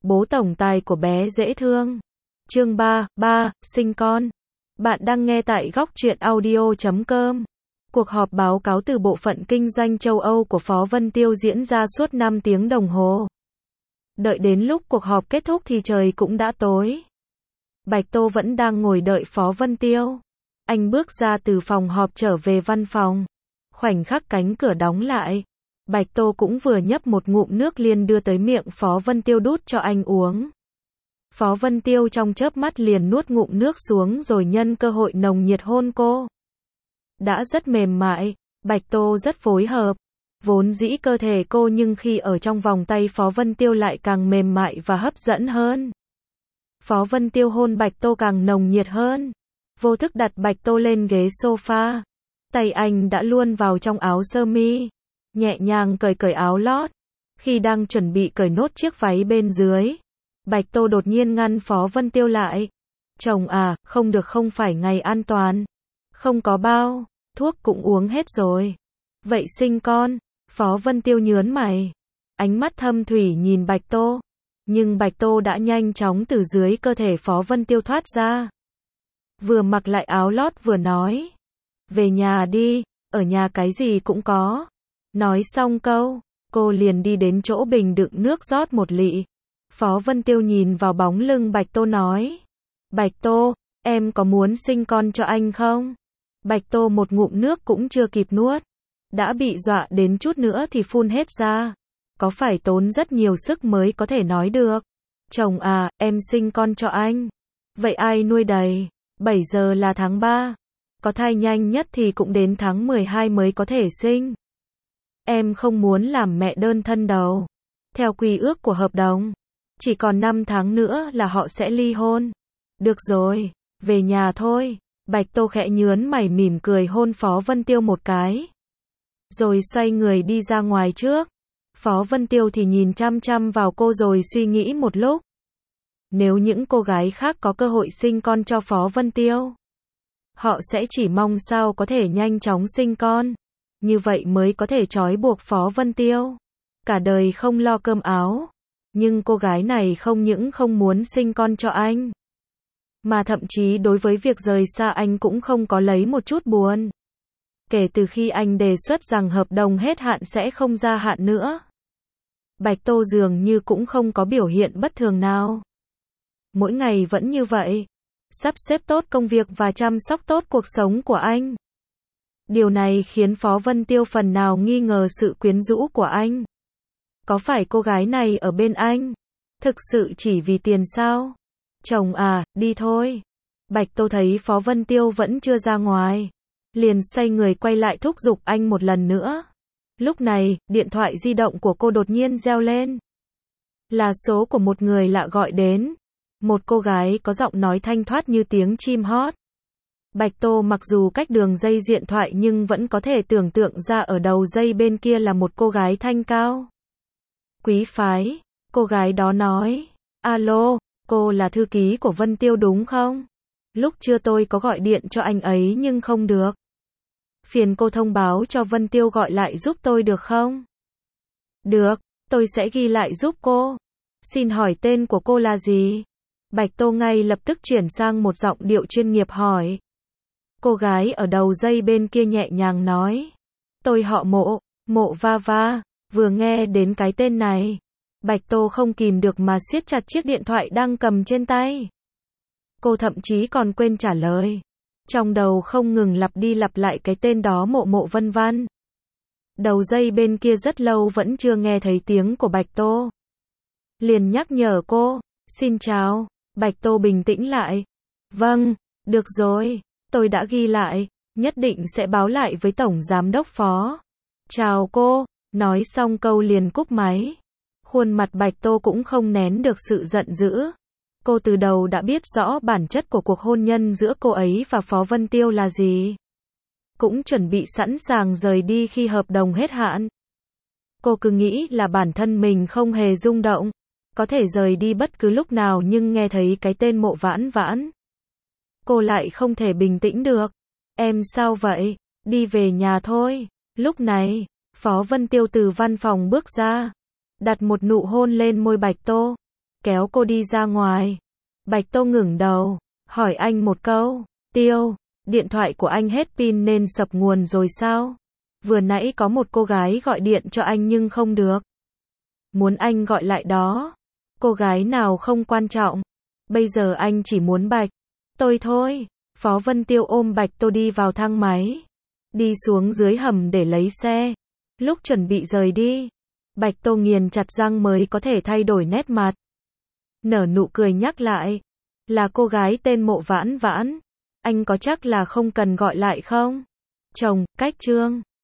bố tổng tài của bé dễ thương. Chương 3, sinh con. Bạn đang nghe tại góc truyện audio.com. Cuộc họp báo cáo từ Bộ phận Kinh doanh châu Âu của Phó Vân Tiêu diễn ra suốt 5 tiếng đồng hồ. Đợi đến lúc cuộc họp kết thúc thì trời cũng đã tối. Bạch Tô vẫn đang ngồi đợi Phó Vân Tiêu. Anh bước ra từ phòng họp trở về văn phòng. Khoảnh khắc cánh cửa đóng lại, Bạch Tô cũng vừa nhấp một ngụm nước liền đưa tới miệng Phó Vân Tiêu đút cho anh uống. Phó Vân Tiêu trong chớp mắt liền nuốt ngụm nước xuống rồi nhân cơ hội nồng nhiệt hôn cô. Đã rất mềm mại, Bạch Tô rất phối hợp. Vốn dĩ cơ thể cô nhưng khi ở trong vòng tay Phó Vân Tiêu lại càng mềm mại và hấp dẫn hơn. Phó Vân Tiêu hôn Bạch Tô càng nồng nhiệt hơn. Vô thức đặt Bạch Tô lên ghế sofa. Tay anh đã luôn vào trong áo sơ mi. Nhẹ nhàng cởi áo lót. Khi đang chuẩn bị cởi nốt chiếc váy bên dưới, Bạch Tô đột nhiên ngăn Phó Vân Tiêu lại. Chồng à, không được, không phải ngày an toàn. Không có bao, thuốc cũng uống hết rồi. Vậy sinh con? Phó Vân Tiêu nhớn mày. Ánh mắt thâm thủy nhìn Bạch Tô. Nhưng Bạch Tô đã nhanh chóng từ dưới cơ thể Phó Vân Tiêu thoát ra. Vừa mặc lại áo lót vừa nói. Về nhà đi, ở nhà cái gì cũng có. Nói xong câu, cô liền đi đến chỗ bình đựng nước rót một lị. Phó Vân Tiêu nhìn vào bóng lưng Bạch Tô nói. Bạch Tô, em có muốn sinh con cho anh không? Bạch Tô một ngụm nước cũng chưa kịp nuốt. Đã bị dọa đến chút nữa thì phun hết ra. Có phải tốn rất nhiều sức mới có thể nói được. Chồng à, em sinh con cho anh. Vậy ai nuôi đầy? 7 giờ là tháng 3. Có thai nhanh nhất thì cũng đến tháng 12 mới có thể sinh. Em không muốn làm mẹ đơn thân đâu. Theo quy ước của hợp đồng, chỉ còn 5 tháng nữa là họ sẽ ly hôn. Được rồi, về nhà thôi. Bạch Tô khẽ nhớn mày mỉm cười hôn Phó Vân Tiêu một cái. Rồi xoay người đi ra ngoài trước. Phó Vân Tiêu thì nhìn chăm chăm vào cô rồi suy nghĩ một lúc. Nếu những cô gái khác có cơ hội sinh con cho Phó Vân Tiêu, họ sẽ chỉ mong sao có thể nhanh chóng sinh con. Như vậy mới có thể trói buộc Phó Vân Tiêu cả đời không lo cơm áo. Nhưng cô gái này không những không muốn sinh con cho anh, mà thậm chí đối với việc rời xa anh cũng không có lấy một chút buồn. Kể từ khi anh đề xuất rằng hợp đồng hết hạn sẽ không gia hạn nữa, Bạch Tô dường như cũng không có biểu hiện bất thường nào. Mỗi ngày vẫn như vậy, sắp xếp tốt công việc và chăm sóc tốt cuộc sống của anh. Điều này khiến Phó Vân Tiêu phần nào nghi ngờ sự quyến rũ của anh. Có phải cô gái này ở bên anh thực sự chỉ vì tiền sao? Chồng à, đi thôi. Bạch Tô thấy Phó Vân Tiêu vẫn chưa ra ngoài, liền xoay người quay lại thúc giục anh một lần nữa. Lúc này, điện thoại di động của cô đột nhiên reo lên. Là số của một người lạ gọi đến. Một cô gái có giọng nói thanh thoát như tiếng chim hót. Bạch Tô mặc dù cách đường dây điện thoại nhưng vẫn có thể tưởng tượng ra ở đầu dây bên kia là một cô gái thanh cao, quý phái. Cô gái đó nói. Alo, cô là thư ký của Vân Tiêu đúng không? Lúc trưa tôi có gọi điện cho anh ấy nhưng không được. Phiền cô thông báo cho Vân Tiêu gọi lại giúp tôi được không? Được, tôi sẽ ghi lại giúp cô. Xin hỏi tên của cô là gì? Bạch Tô ngay lập tức chuyển sang một giọng điệu chuyên nghiệp hỏi. Cô gái ở đầu dây bên kia nhẹ nhàng nói. Tôi họ Mộ, Mộ Va Va. Vừa nghe đến cái tên này, Bạch Tô không kìm được mà siết chặt chiếc điện thoại đang cầm trên tay. Cô thậm chí còn quên trả lời. Trong đầu không ngừng lặp đi lặp lại cái tên đó Mộ Mộ vân vân. Đầu dây bên kia rất lâu vẫn chưa nghe thấy tiếng của Bạch Tô. Liền nhắc nhở cô. Xin chào. Bạch Tô bình tĩnh lại. Vâng, được rồi. Tôi đã ghi lại. Nhất định sẽ báo lại với Tổng Giám đốc Phó. Chào cô. Nói xong câu liền cúp máy. Khuôn mặt Bạch Tô cũng không nén được sự giận dữ. Cô từ đầu đã biết rõ bản chất của cuộc hôn nhân giữa cô ấy và Phó Vân Tiêu là gì. Cũng chuẩn bị sẵn sàng rời đi khi hợp đồng hết hạn. Cô cứ nghĩ là bản thân mình không hề rung động, có thể rời đi bất cứ lúc nào, nhưng nghe thấy cái tên Mộ Vãn Vãn, cô lại không thể bình tĩnh được. Em sao vậy? Đi về nhà thôi. Lúc này, Phó Vân Tiêu từ văn phòng bước ra, đặt một nụ hôn lên môi Bạch Tô. kéo cô đi ra ngoài. Bạch Tô ngẩng đầu, hỏi anh một câu, Tiêu, điện thoại của anh hết pin nên sập nguồn rồi sao? Vừa nãy có một cô gái gọi điện cho anh nhưng không được. Muốn anh gọi lại đó. Cô gái nào không quan trọng. Bây giờ anh chỉ muốn Bạch Tôi thôi. Phó Vân Tiêu ôm Bạch Tô đi vào thang máy. Đi xuống dưới hầm để lấy xe. Lúc chuẩn bị rời đi, Bạch Tô nghiền chặt răng mới có thể thay đổi nét mặt. Nở nụ cười nhắc lại. Là cô gái tên Mộ Vãn Vãn. Anh có chắc là không cần gọi lại không? Chồng, cách Trương.